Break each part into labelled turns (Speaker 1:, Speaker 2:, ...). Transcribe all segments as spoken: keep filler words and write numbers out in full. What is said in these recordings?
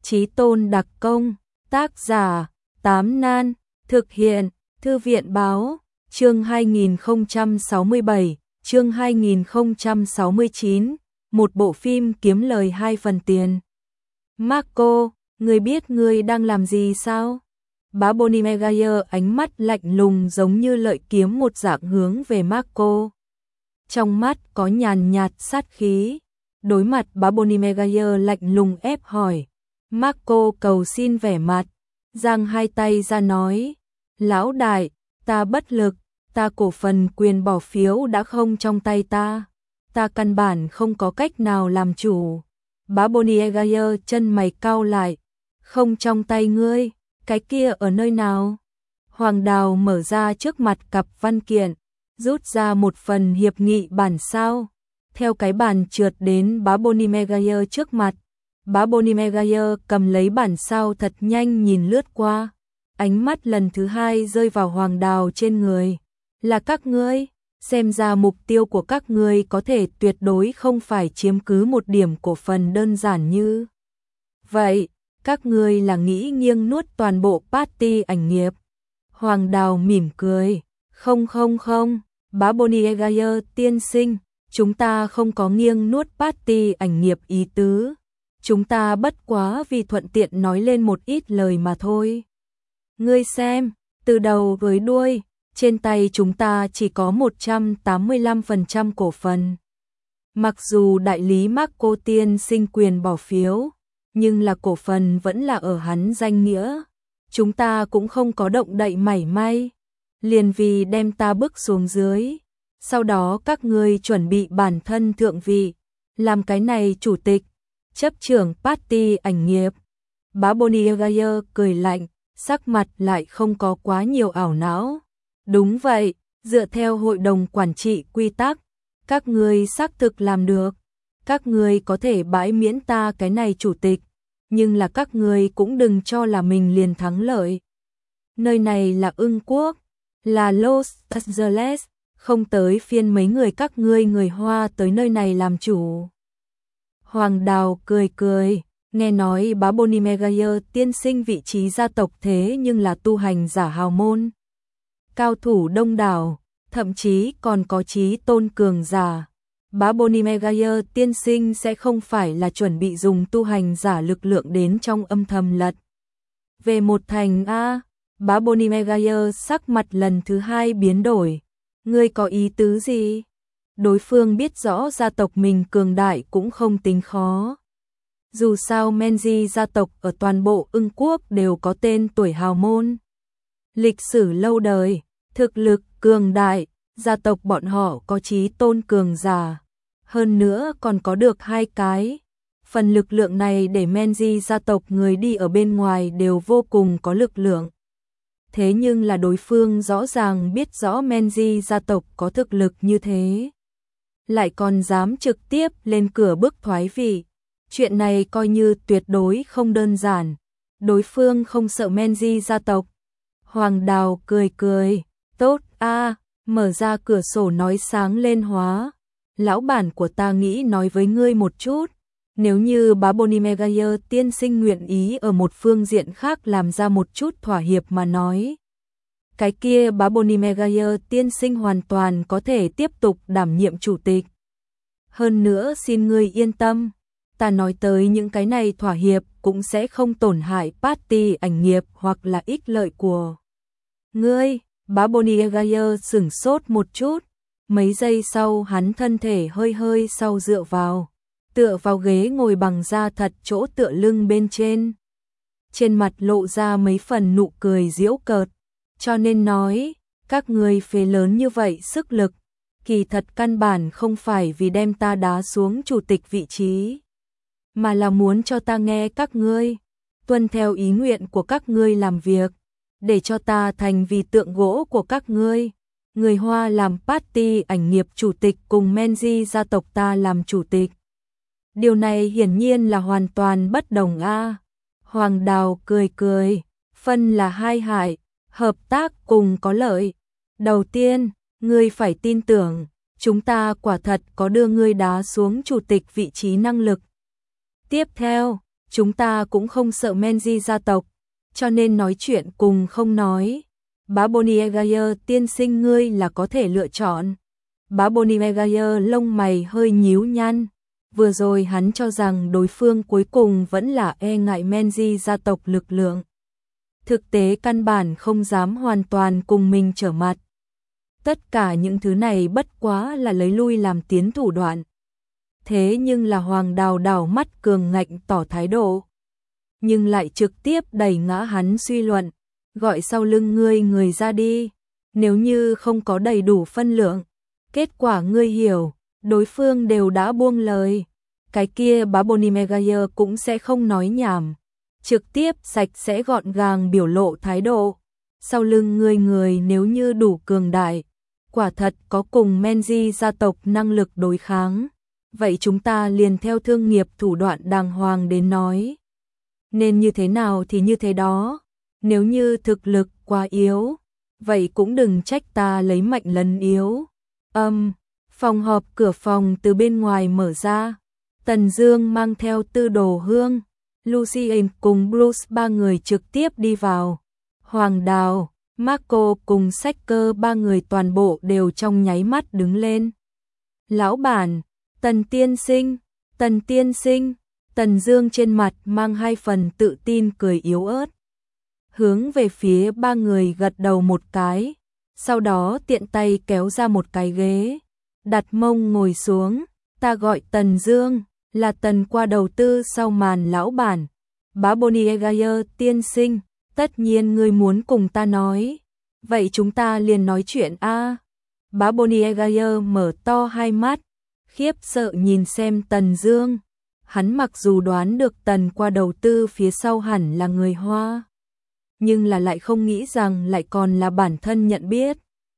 Speaker 1: Chí Tôn đặc công, tác giả, Tám Nan, thực hiện, Thư viện báo, chương hai nghìn không trăm sáu mươi bảy, chương hai nghìn không trăm sáu mươi chín, một bộ phim kiếm lời hai phần tiền. Marco, ngươi biết ngươi đang làm gì sao? Bá Bonnie Maguire ánh mắt lạnh lùng giống như lợi kiếm một dạng hướng về Marco. Trong mắt có nhàn nhạt sát khí. Đối mặt bá Bonnie Maguire lạnh lùng ép hỏi. Marco cầu xin vẻ mặt, giang hai tay ra nói, lão đại, ta bất lực, ta cổ phần quyền bỏ phiếu đã không trong tay ta, ta căn bản không có cách nào làm chủ. Bá Bonnie Maguire chân mày cau lại, không trong tay ngươi, cái kia ở nơi nào? Hoàng Đào mở ra trước mặt cặp văn kiện, rút ra một phần hiệp nghị bản sao, theo cái bản trượt đến bá Bonnie Maguire trước mặt. Bá Bonnie Maguire cầm lấy bản sao thật nhanh nhìn lướt qua, ánh mắt lần thứ hai rơi vào Hoàng Đào trên người. Là các ngươi, xem ra mục tiêu của các ngươi có thể tuyệt đối không phải chiếm cứ một điểm cổ phần đơn giản như vậy, các ngươi là nghĩ nghiêng nuốt toàn bộ party ảnh nghiệp. Hoàng Đào mỉm cười, không không không, bá Bonnie Maguire tiên sinh, chúng ta không có nghiêng nuốt party ảnh nghiệp ý tứ. Chúng ta bất quá vì thuận tiện nói lên một ít lời mà thôi. Ngươi xem, từ đầu với đuôi, trên tay chúng ta chỉ có một trăm tám mươi lăm phần trăm cổ phần. Mặc dù đại lý Marco tiên sinh quyền bỏ phiếu, nhưng là cổ phần vẫn là ở hắn danh nghĩa. Chúng ta cũng không có động đậy mảy may, liền vì đem ta bước xuống dưới. Sau đó các ngươi chuẩn bị bản thân thượng vị, làm cái này chủ tịch, chấp trưởng party ảnh nghiệp. Bá Bonnie Maguire cười lạnh, sắc mặt lại không có quá nhiều ảo não. Đúng vậy, dựa theo hội đồng quản trị quy tắc, các ngươi xác thực làm được. Các ngươi có thể bãi miễn ta cái này chủ tịch, nhưng là các ngươi cũng đừng cho là mình liền thắng lợi. Nơi này là Ưng Quốc, là Los Angeles, không tới phiên mấy người các ngươi người Hoa tới nơi này làm chủ. Hoàng Đào cười cười, nghe nói bá Bonnie Maguire tiên sinh vị trí gia tộc thế nhưng là tu hành giả hào môn. Cao thủ đông đảo, thậm chí còn có chí tôn cường giả. Bá Bonnie Maguire tiên sinh sẽ không phải là chuẩn bị dùng tu hành giả lực lượng đến trong âm thầm lật về một thành A. Bá Bonnie Maguire sắc mặt lần thứ hai biến đổi. Ngươi có ý tứ gì? Đối phương biết rõ gia tộc mình cường đại cũng không tính khó. Dù sao Menzi gia tộc ở toàn bộ Ưng Quốc đều có tên tuổi hào môn. Lịch sử lâu đời, thực lực cường đại, gia tộc bọn họ có chí tôn cường giả. Hơn nữa còn có được hai cái. Phần lực lượng này để Menzi gia tộc người đi ở bên ngoài đều vô cùng có lực lượng. Thế nhưng là đối phương rõ ràng biết rõ Menzi gia tộc có thực lực như thế, lại còn dám trực tiếp lên cửa bức thoái vị. Chuyện này coi như tuyệt đối không đơn giản. Đối phương không sợ Menzi gia tộc. Hoàng Đào cười cười, tốt a, mở ra cửa sổ nói sáng lên hóa. Lão bản của ta nghĩ nói với ngươi một chút. Nếu như bá Bonnie Maguire tiên sinh nguyện ý ở một phương diện khác làm ra một chút thỏa hiệp mà nói, cái kia bá Bonnie Maguire tiên sinh hoàn toàn có thể tiếp tục đảm nhiệm chủ tịch. Hơn nữa xin ngươi yên tâm, ta nói tới những cái này thỏa hiệp cũng sẽ không tổn hại party ảnh nghiệp hoặc là ích lợi của ngươi. Bá Bonnie Maguire sửng sốt một chút, mấy giây sau hắn thân thể hơi hơi sau dựa vào, tựa vào ghế ngồi bằng da thật chỗ tựa lưng bên trên. Trên mặt lộ ra mấy phần nụ cười giễu cợt. Cho nên nói, các ngươi phế lớn như vậy sức lực, kỳ thật căn bản không phải vì đem ta đá xuống chủ tịch vị trí, mà là muốn cho ta nghe các ngươi, tuân theo ý nguyện của các ngươi làm việc, để cho ta thành vì tượng gỗ của các ngươi. Người Hoa làm party ảnh nghiệp chủ tịch cùng Menzi gia tộc ta làm chủ tịch. Điều này hiển nhiên là hoàn toàn bất đồng a. Hoàng Đào cười cười, phân là hai hại, hợp tác cùng có lợi. Đầu tiên, ngươi phải tin tưởng, chúng ta quả thật có đưa ngươi đá xuống chủ tịch vị trí năng lực. Tiếp theo, chúng ta cũng không sợ Menji gia tộc, cho nên nói chuyện cùng không nói. Bá Bonnier tiên sinh ngươi là có thể lựa chọn. Bá Bonnier lông mày hơi nhíu nhăn. Vừa rồi hắn cho rằng đối phương cuối cùng vẫn là e ngại Menji gia tộc lực lượng. Thực tế căn bản không dám hoàn toàn cùng mình trở mặt. Tất cả những thứ này bất quá là lấy lui làm tiến thủ đoạn. Thế nhưng là Hoàng Đào đảo mắt cường ngạnh tỏ thái độ. Nhưng lại trực tiếp đẩy ngã hắn suy luận. Gọi sau lưng ngươi người ra đi. Nếu như không có đầy đủ phân lượng. Kết quả ngươi hiểu. Đối phương đều đã buông lời. Cái kia bá Bonnier cũng sẽ không nói nhảm. Trực tiếp sạch sẽ gọn gàng biểu lộ thái độ. Sau lưng ngươi người nếu như đủ cường đại. Quả thật có cùng Menji gia tộc năng lực đối kháng. Vậy chúng ta liền theo thương nghiệp thủ đoạn đàng hoàng đến nói. Nên như thế nào thì như thế đó. Nếu như thực lực quá yếu, vậy cũng đừng trách ta lấy mạnh lấn yếu. Âm, um, phòng họp cửa phòng từ bên ngoài mở ra. Tần Dương mang theo Tư Đồ Hương, Lucien cùng Bruce ba người trực tiếp đi vào. Hoàng Đào, Marco cùng Sách Cơ ba người toàn bộ đều trong nháy mắt đứng lên. Lão bản, Tần tiên sinh, Tần tiên sinh, Tần Dương trên mặt mang hai phần tự tin cười yếu ớt. Hướng về phía ba người gật đầu một cái, sau đó tiện tay kéo ra một cái ghế, đặt mông ngồi xuống. Ta gọi Tần Dương, là Tần qua đầu tư sau màn lão bản. Bá Bonnier tiên sinh, tất nhiên ngươi muốn cùng ta nói. Vậy chúng ta liền nói chuyện a. À. Bá Bonnier mở to hai mắt, khiếp sợ nhìn xem Tần Dương. Hắn mặc dù đoán được Tần qua đầu tư phía sau hẳn là người Hoa, nhưng là lại không nghĩ rằng lại còn là bản thân nhận biết.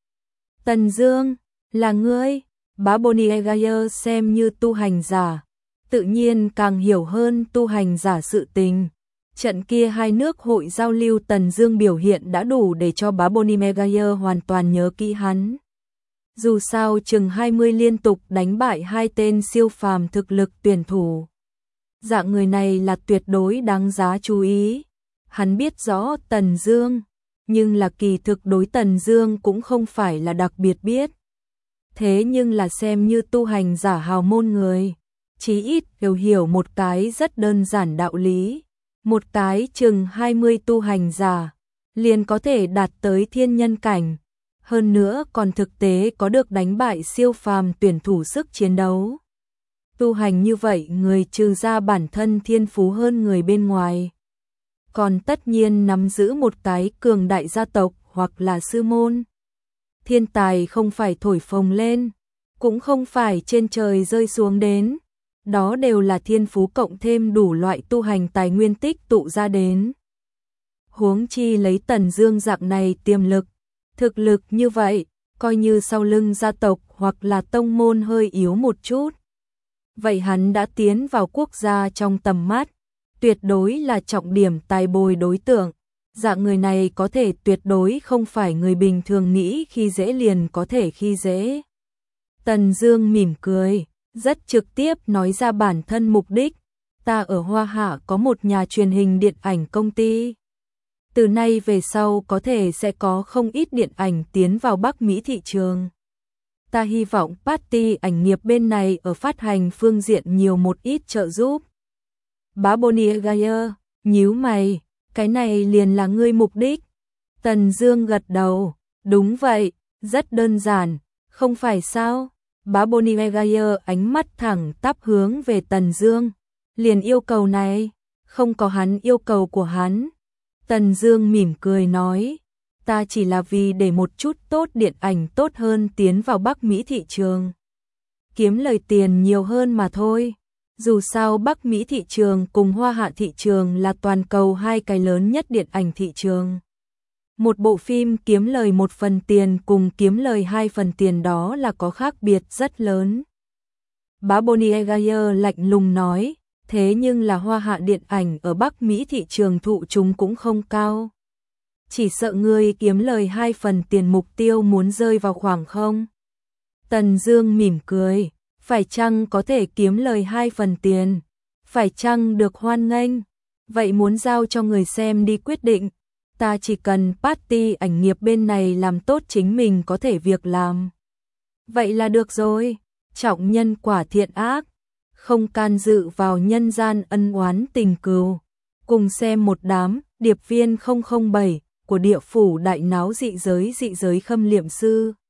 Speaker 1: Tần Dương, là ngươi? Bá Bonnier xem như tu hành giả, tự nhiên càng hiểu hơn tu hành giả sự tình. Trận kia hai nước hội giao lưu Tần Dương biểu hiện đã đủ để cho bá Bonnier hoàn toàn nhớ kỹ hắn. Dù sao chừng hai mươi liên tục đánh bại hai tên siêu phàm thực lực tuyển thủ. Dạng người này là tuyệt đối đáng giá chú ý. Hắn biết rõ Tần Dương, nhưng là kỳ thực đối Tần Dương cũng không phải là đặc biệt biết. Thế nhưng là xem như tu hành giả hào môn người, chí ít đều hiểu một cái rất đơn giản đạo lý. Một cái chừng hai mươi tu hành giả, liền có thể đạt tới thiên nhân cảnh. Hơn nữa còn thực tế có được đánh bại siêu phàm tuyển thủ sức chiến đấu. Tu hành như vậy người trừ ra bản thân thiên phú hơn người bên ngoài, còn tất nhiên nắm giữ một cái cường đại gia tộc hoặc là sư môn. Thiên tài không phải thổi phồng lên, cũng không phải trên trời rơi xuống đến. Đó đều là thiên phú cộng thêm đủ loại tu hành tài nguyên tích tụ ra đến. Huống chi lấy Tần Dương dạng này tiềm lực, thực lực như vậy, coi như sau lưng gia tộc hoặc là tông môn hơi yếu một chút, vậy hắn đã tiến vào quốc gia trong tầm mắt, tuyệt đối là trọng điểm tài bồi đối tượng. Dạng người này có thể tuyệt đối không phải người bình thường nghĩ khi dễ liền có thể khi dễ. Tần Dương mỉm cười, rất trực tiếp nói ra bản thân mục đích. Ta ở Hoa Hạ có một nhà truyền hình điện ảnh công ty. Từ nay về sau có thể sẽ có không ít điện ảnh tiến vào Bắc Mỹ thị trường. Ta hy vọng party ảnh nghiệp bên này ở phát hành phương diện nhiều một ít trợ giúp. Bá Bonnier nhíu mày, cái này liền là ngươi mục đích. Tần Dương gật đầu, đúng vậy, rất đơn giản, không phải sao? Bá Bonnier ánh mắt thẳng tắp hướng về Tần Dương, liền yêu cầu này, không có hắn yêu cầu của hắn. Tần Dương mỉm cười nói, ta chỉ là vì để một chút tốt điện ảnh tốt hơn tiến vào Bắc Mỹ thị trường, kiếm lời tiền nhiều hơn mà thôi. Dù sao Bắc Mỹ thị trường cùng Hoa Hạ thị trường là toàn cầu hai cái lớn nhất điện ảnh thị trường. Một bộ phim kiếm lời một phần tiền cùng kiếm lời hai phần tiền đó là có khác biệt rất lớn. Bá Bonnier lạnh lùng nói, thế nhưng là Hoa Hạ điện ảnh ở Bắc Mỹ thị trường thụ chúng cũng không cao. Chỉ sợ ngươi kiếm lời hai phần tiền mục tiêu muốn rơi vào khoảng không? Tần Dương mỉm cười, phải chăng có thể kiếm lời hai phần tiền? phải chăng được hoan nghênh? Vậy muốn giao cho người xem đi quyết định. Ta chỉ cần party ảnh nghiệp bên này làm tốt chính mình có thể việc làm. Vậy là được rồi. Trọng nhân quả thiện ác, không can dự vào nhân gian ân oán tình cừu. Cùng xem một đám điệp viên không không bảy của địa phủ đại náo dị giới dị giới Khâm Liệm Sư.